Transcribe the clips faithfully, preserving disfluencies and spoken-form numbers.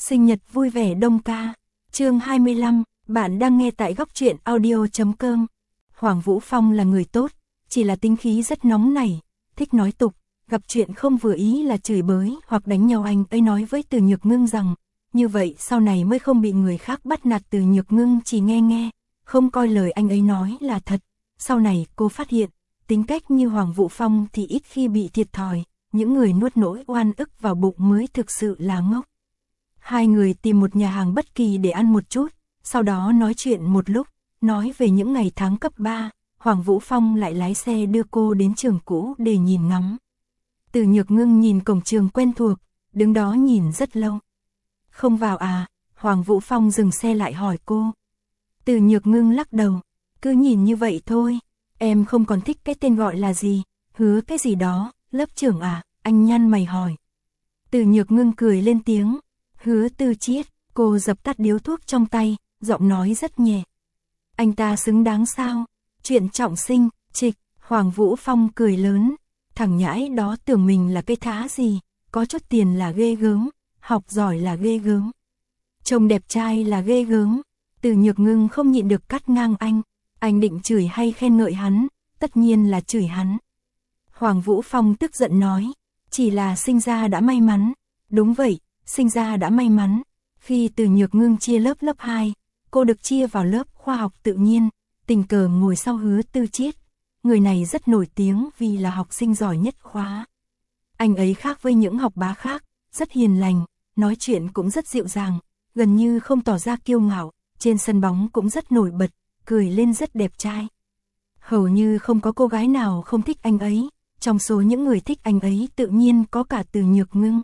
Sinh nhật vui vẻ Đông ca. Chương hai mươi lăm, bạn đang nghe tại góc truyện audio chấm com. Hoàng Vũ Phong là người tốt, chỉ là tính khí rất nóng nảy, thích nói tục, gặp chuyện không vừa ý là chửi bới hoặc đánh nhau. Anh ấy nói với Từ Nhược Ngưng rằng, như vậy sau này mới không bị người khác bắt nạt. Từ Nhược Ngưng chỉ nghe nghe, không coi lời anh ấy nói là thật. Sau này cô phát hiện, tính cách như Hoàng Vũ Phong thì ít khi bị thiệt thòi, những người nuốt nỗi oan ức vào bụng mới thực sự là ngốc. Hai người tìm một nhà hàng bất kỳ để ăn một chút, sau đó nói chuyện một lúc, nói về những ngày tháng cấp ba, Hoàng Vũ Phong lại lái xe đưa cô đến trường cũ để nhìn ngắm. Từ Nhược Ngưng nhìn cổng trường quen thuộc, đứng đó nhìn rất lâu. Không vào à? Hoàng Vũ Phong dừng xe lại hỏi cô. Từ Nhược Ngưng lắc đầu, cứ nhìn như vậy thôi, em không còn thích cái tên gọi là gì, Hứa cái gì đó, lớp trưởng à? Anh nhăn mày hỏi. Từ Nhược Ngưng cười lên tiếng, Hứa Tư Chiết. Cô dập tắt điếu thuốc trong tay, giọng nói rất nhẹ. Anh ta xứng đáng sao? Chuyện trọng sinh, trịch. Hoàng Vũ Phong cười lớn, thằng nhãi đó tưởng mình là cái thá gì, có chút tiền là ghê gớm, học giỏi là ghê gớm, trông đẹp trai là ghê gớm. Từ Nhược Ngưng không nhịn được cắt ngang anh, anh định chửi hay khen ngợi hắn? Tất nhiên là chửi hắn. Hoàng Vũ Phong tức giận nói, chỉ là sinh ra đã may mắn. Đúng vậy, sinh ra đã may mắn. Khi Từ Nhược Ngưng chia lớp lớp hai, cô được chia vào lớp khoa học tự nhiên, tình cờ ngồi sau Hứa Tư Chiết. Người này rất nổi tiếng vì là học sinh giỏi nhất khóa. Anh ấy khác với những học bá khác, rất hiền lành, nói chuyện cũng rất dịu dàng, gần như không tỏ ra kiêu ngạo, trên sân bóng cũng rất nổi bật, cười lên rất đẹp trai. Hầu như không có cô gái nào không thích anh ấy, trong số những người thích anh ấy tự nhiên có cả Từ Nhược Ngưng.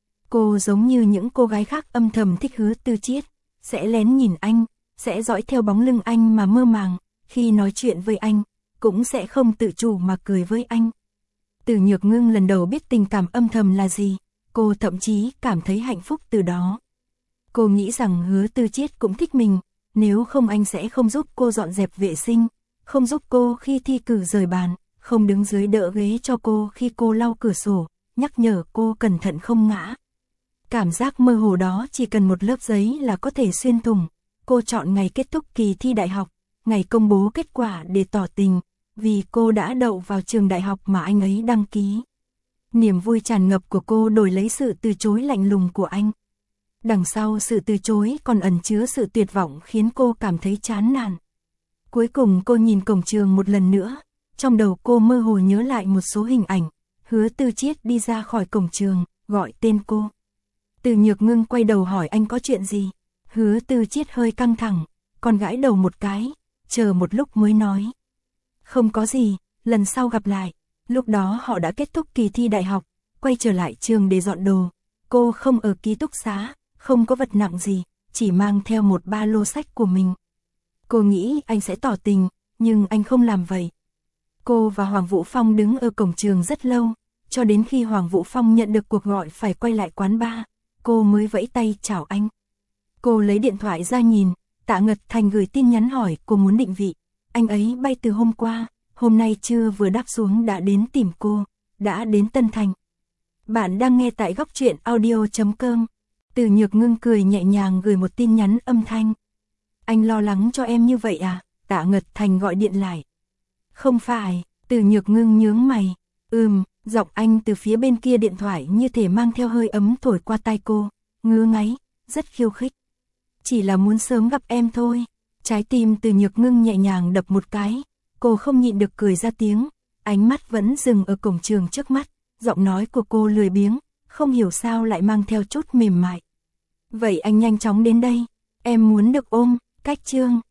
Cô giống như những cô gái khác âm thầm thích Hứa Tư Chiết, sẽ lén nhìn anh, sẽ dõi theo bóng lưng anh mà mơ màng, khi nói chuyện với anh, cũng sẽ không tự chủ mà cười với anh. Từ Nhược Ngưng lần đầu biết tình cảm âm thầm là gì, cô thậm chí cảm thấy hạnh phúc từ đó. Cô nghĩ rằng Hứa Tư Chiết cũng thích mình, nếu không anh sẽ không giúp cô dọn dẹp vệ sinh, không giúp cô khi thi cử rời bàn, không đứng dưới đỡ ghế cho cô khi cô lau cửa sổ, nhắc nhở cô cẩn thận không ngã. Cảm giác mơ hồ đó chỉ cần một lớp giấy là có thể xuyên thủng. Cô chọn ngày kết thúc kỳ thi đại học, ngày công bố kết quả để tỏ tình, vì cô đã đậu vào trường đại học mà anh ấy đăng ký. Niềm vui tràn ngập của cô đổi lấy sự từ chối lạnh lùng của anh. Đằng sau sự từ chối còn ẩn chứa sự tuyệt vọng khiến cô cảm thấy chán nản. Cuối cùng cô nhìn cổng trường một lần nữa, trong đầu cô mơ hồ nhớ lại một số hình ảnh. Hứa Tư Chiết đi ra khỏi cổng trường, gọi tên cô. Từ Nhược Ngưng quay đầu hỏi anh có chuyện gì. Hứa Tư Chiết hơi căng thẳng, còn gãi đầu một cái, chờ một lúc mới nói. Không có gì, lần sau gặp lại. Lúc đó họ đã kết thúc kỳ thi đại học, quay trở lại trường để dọn đồ. Cô không ở ký túc xá, không có vật nặng gì, chỉ mang theo một ba lô sách của mình. Cô nghĩ anh sẽ tỏ tình, nhưng anh không làm vậy. Cô và Hoàng Vũ Phong đứng ở cổng trường rất lâu, cho đến khi Hoàng Vũ Phong nhận được cuộc gọi phải quay lại quán bar, cô mới vẫy tay chào anh. Cô lấy điện thoại ra nhìn, Tạ Ngật Thành gửi tin nhắn hỏi cô muốn định vị. Anh ấy bay từ hôm qua, hôm nay trưa vừa đáp xuống đã đến tìm cô, đã đến Tân Thành. Bạn đang nghe tại góc truyện audio chấm com. Từ Nhược Ngưng cười nhẹ nhàng gửi một tin nhắn âm thanh. Anh lo lắng cho em như vậy à? Tạ Ngật Thành gọi điện lại. Không phải. Từ Nhược Ngưng nhướng mày. Ừm, giọng anh từ phía bên kia điện thoại như thể mang theo hơi ấm thổi qua tai cô, ngứa ngáy, rất khiêu khích. Chỉ là muốn sớm gặp em thôi. Trái tim Từ Nhược Ngưng nhẹ nhàng đập một cái, cô không nhịn được cười ra tiếng, ánh mắt vẫn dừng ở cổng trường trước mắt, giọng nói của cô lười biếng, không hiểu sao lại mang theo chút mềm mại. Vậy anh nhanh chóng đến đây, em muốn được ôm, cách chương.